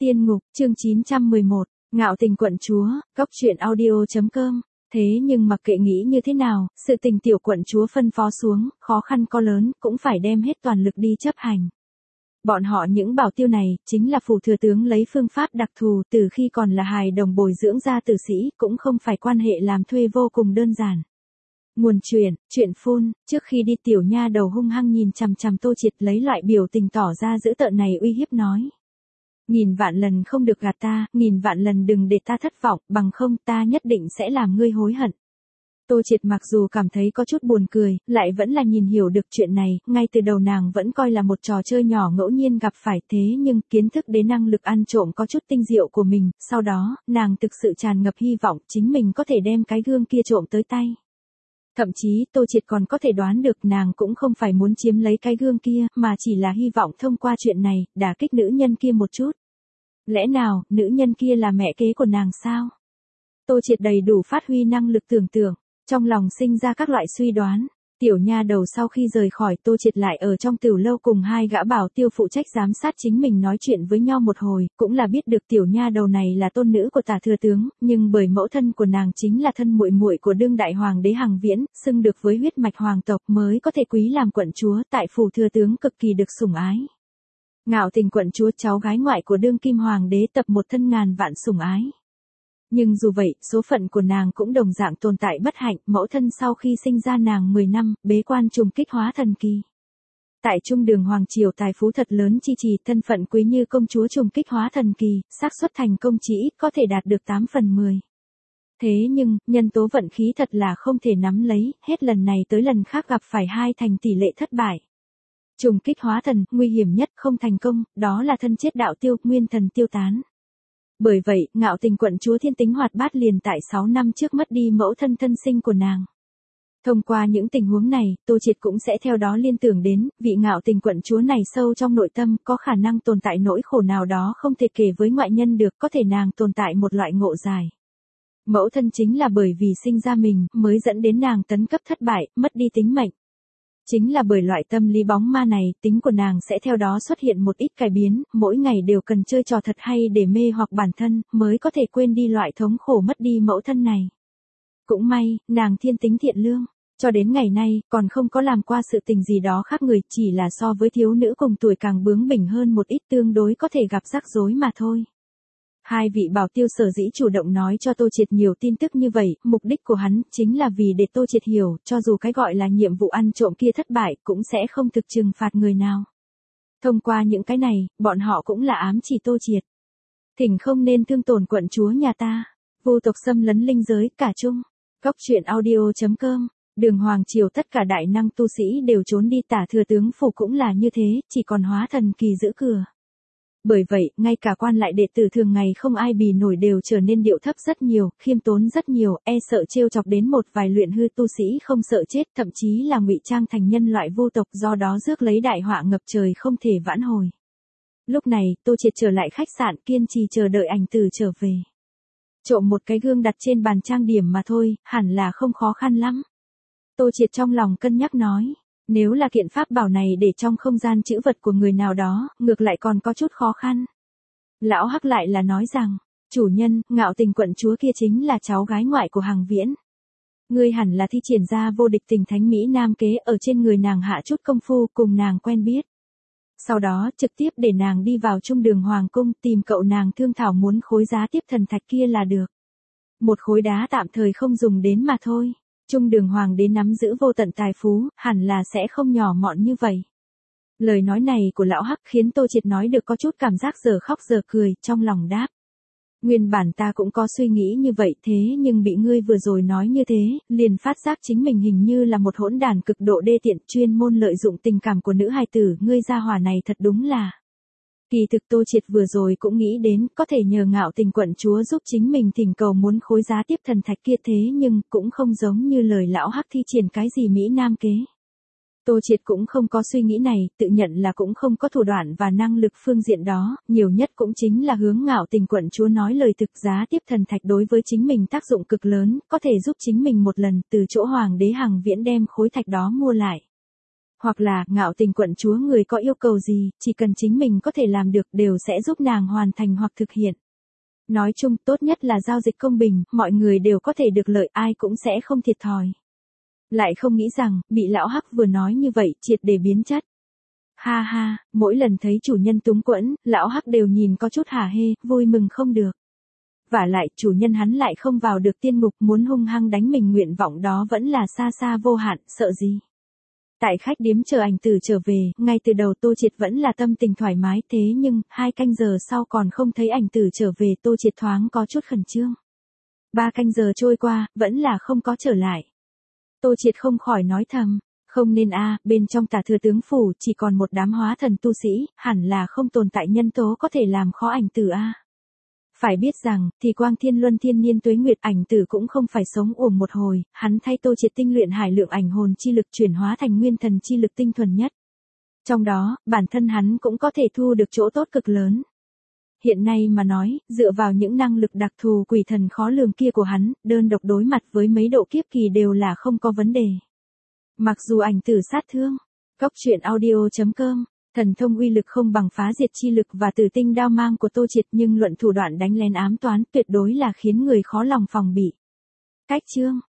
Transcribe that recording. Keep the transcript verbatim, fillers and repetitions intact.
Tiên ngục, chương chín trăm mười một, Ngạo tình quận chúa, góc truyện audio chấm com. Thế nhưng mặc kệ nghĩ như thế nào, sự tình tiểu quận chúa phân phó xuống, khó khăn có lớn, cũng phải đem hết toàn lực đi chấp hành. Bọn họ những bảo tiêu này, chính là phủ thừa tướng lấy phương pháp đặc thù từ khi còn là hài đồng bồi dưỡng ra tử sĩ, cũng không phải quan hệ làm thuê vô cùng đơn giản. Nguồn truyền, chuyện phun, trước khi đi tiểu nha đầu hung hăng nhìn chằm chằm Tô Triệt lấy loại biểu tình tỏ ra dữ tợn này uy hiếp nói. Nghìn vạn lần không được gạt ta, nghìn vạn lần đừng để ta thất vọng, bằng không ta nhất định sẽ làm ngươi hối hận. Tô Triệt mặc dù cảm thấy có chút buồn cười, lại vẫn là nhìn hiểu được chuyện này, ngay từ đầu nàng vẫn coi là một trò chơi nhỏ ngẫu nhiên gặp phải thế nhưng kiến thức đến năng lực ăn trộm có chút tinh diệu của mình, sau đó, nàng thực sự tràn ngập hy vọng chính mình có thể đem cái gương kia trộm tới tay. Thậm chí Tô Triệt còn có thể đoán được nàng cũng không phải muốn chiếm lấy cái gương kia, mà chỉ là hy vọng thông qua chuyện này, đả kích nữ nhân kia một chút. Lẽ nào, nữ nhân kia là mẹ kế của nàng sao? Tô Triệt đầy đủ phát huy năng lực tưởng tượng, trong lòng sinh ra các loại suy đoán. Tiểu nha đầu sau khi rời khỏi Tô Triệt lại ở trong tửu lâu cùng hai gã bảo tiêu phụ trách giám sát chính mình nói chuyện với nhau một hồi, cũng là biết được tiểu nha đầu này là tôn nữ của Tả thừa tướng, nhưng bởi mẫu thân của nàng chính là thân muội muội của đương đại hoàng đế Hằng Viễn, xưng được với huyết mạch hoàng tộc mới có thể quý làm quận chúa, tại phủ thừa tướng cực kỳ được sủng ái. Ngạo tình quận chúa cháu gái ngoại của đương kim hoàng đế tập một thân ngàn vạn sủng ái. Nhưng dù vậy, số phận của nàng cũng đồng dạng tồn tại bất hạnh, mẫu thân sau khi sinh ra nàng mười năm, bế quan trùng kích hóa thần kỳ. Tại trung đường hoàng triều tài phú thật lớn chi trì, thân phận quý như công chúa trùng kích hóa thần kỳ, xác suất thành công chỉ ít có thể đạt được tám phần mười. Thế nhưng, nhân tố vận khí thật là không thể nắm lấy, hết lần này tới lần khác gặp phải hai thành tỷ lệ thất bại. Trùng kích hóa thần, nguy hiểm nhất không thành công, đó là thân chết đạo tiêu, nguyên thần tiêu tán. Bởi vậy, ngạo tình quận chúa thiên tính hoạt bát liền tại sáu năm trước mất đi mẫu thân thân sinh của nàng. Thông qua những tình huống này, Tô Triệt cũng sẽ theo đó liên tưởng đến, vị ngạo tình quận chúa này sâu trong nội tâm có khả năng tồn tại nỗi khổ nào đó không thể kể với ngoại nhân được, có thể nàng tồn tại một loại ngộ dài. Mẫu thân chính là bởi vì sinh ra mình, mới dẫn đến nàng tấn cấp thất bại, mất đi tính mệnh. Chính là bởi loại tâm lý bóng ma này, tính của nàng sẽ theo đó xuất hiện một ít cải biến, mỗi ngày đều cần chơi trò thật hay để mê hoặc bản thân, mới có thể quên đi loại thống khổ mất đi mẫu thân này. Cũng may, nàng thiên tính thiện lương, cho đến ngày nay, còn không có làm qua sự tình gì đó khác người, chỉ là so với thiếu nữ cùng tuổi càng bướng bỉnh hơn một ít tương đối có thể gặp rắc rối mà thôi. Hai vị bảo tiêu sở dĩ chủ động nói cho Tô Triệt nhiều tin tức như vậy, mục đích của hắn chính là vì để Tô Triệt hiểu, cho dù cái gọi là nhiệm vụ ăn trộm kia thất bại, cũng sẽ không thực trừng phạt người nào. Thông qua những cái này, bọn họ cũng là ám chỉ Tô Triệt. Thỉnh không nên thương tổn quận chúa nhà ta, vô tộc xâm lấn linh giới, cả chung. Góc truyện audio chấm com, đường hoàng triều tất cả đại năng tu sĩ đều trốn đi, Tả thừa tướng phủ cũng là như thế, chỉ còn hóa thần kỳ giữ cửa. Bởi vậy, ngay cả quan lại đệ tử thường ngày không ai bì nổi đều trở nên điệu thấp rất nhiều, khiêm tốn rất nhiều, e sợ trêu chọc đến một vài luyện hư tu sĩ không sợ chết, thậm chí là ngụy trang thành nhân loại vô tộc, do đó rước lấy đại họa ngập trời không thể vãn hồi. Lúc này, Tô Triệt trở lại khách sạn, kiên trì chờ đợi ảnh tử trở về. Trộm một cái gương đặt trên bàn trang điểm mà thôi, hẳn là không khó khăn lắm. Tô Triệt trong lòng cân nhắc nói. Nếu là kiện pháp bảo này để trong không gian trữ vật của người nào đó, ngược lại còn có chút khó khăn. Lão Hắc lại là nói rằng, chủ nhân, ngạo tình quận chúa kia chính là cháu gái ngoại của Hằng Viễn. Ngươi hẳn là thi triển ra vô địch tình thánh Mỹ Nam kế ở trên người nàng hạ chút công phu cùng nàng quen biết. Sau đó trực tiếp để nàng đi vào trung đường hoàng cung tìm cậu nàng thương thảo muốn khối giá tiếp thần thạch kia là được. Một khối đá tạm thời không dùng đến mà thôi. Trung đường hoàng đế nắm giữ vô tận tài phú, hẳn là sẽ không nhỏ mọn như vậy. Lời nói này của lão Hắc khiến Tô Triệt nói được có chút cảm giác giờ khóc giờ cười, trong lòng đáp. Nguyên bản ta cũng có suy nghĩ như vậy thế nhưng bị ngươi vừa rồi nói như thế, liền phát giác chính mình hình như là một hỗn đản cực độ đê tiện chuyên môn lợi dụng tình cảm của nữ hài tử, ngươi gia hỏa này thật đúng là. Kỳ thực Tô Triệt vừa rồi cũng nghĩ đến có thể nhờ ngạo tình quận chúa giúp chính mình thỉnh cầu muốn khối giá tiếp thần thạch kia thế nhưng cũng không giống như lời lão Hắc thi triển cái gì Mỹ Nam kế. Tô Triệt cũng không có suy nghĩ này, tự nhận là cũng không có thủ đoạn và năng lực phương diện đó, nhiều nhất cũng chính là hướng ngạo tình quận chúa nói lời thực giá tiếp thần thạch đối với chính mình tác dụng cực lớn, có thể giúp chính mình một lần từ chỗ hoàng đế Hằng Viễn đem khối thạch đó mua lại. Hoặc là, ngạo tình quận chúa người có yêu cầu gì, chỉ cần chính mình có thể làm được đều sẽ giúp nàng hoàn thành hoặc thực hiện. Nói chung, tốt nhất là giao dịch công bình, mọi người đều có thể được lợi, ai cũng sẽ không thiệt thòi. Lại không nghĩ rằng, bị lão Hắc vừa nói như vậy, triệt để biến chất. Ha ha, mỗi lần thấy chủ nhân túng quẫn, lão Hắc đều nhìn có chút hả hê, vui mừng không được. Vả lại, chủ nhân hắn lại không vào được tiên ngục, muốn hung hăng đánh mình, nguyện vọng đó vẫn là xa xa vô hạn, sợ gì. Tại khách điếm chờ ảnh tử trở về, ngay từ đầu Tô Triệt vẫn là tâm tình thoải mái, thế nhưng, hai canh giờ sau còn không thấy ảnh tử trở về, Tô Triệt thoáng có chút khẩn trương. Ba canh giờ trôi qua, vẫn là không có trở lại. Tô Triệt không khỏi nói thầm, không nên a, bên trong Tả Thừa tướng phủ chỉ còn một đám hóa thần tu sĩ, hẳn là không tồn tại nhân tố có thể làm khó ảnh tử a. Phải biết rằng, thì quang thiên luân thiên niên tuế nguyệt, ảnh tử cũng không phải sống uổng một hồi, hắn thay Tô Triệt tinh luyện hải lượng ảnh hồn chi lực chuyển hóa thành nguyên thần chi lực tinh thuần nhất. Trong đó, bản thân hắn cũng có thể thu được chỗ tốt cực lớn. Hiện nay mà nói, dựa vào những năng lực đặc thù quỷ thần khó lường kia của hắn, đơn độc đối mặt với mấy độ kiếp kỳ đều là không có vấn đề. Mặc dù ảnh tử sát thương, Cốc truyện audio chấm com, thần thông uy lực không bằng phá diệt chi lực và tử tinh đao mang của Tô Triệt, nhưng luận thủ đoạn đánh lén ám toán tuyệt đối là khiến người khó lòng phòng bị. Cách chương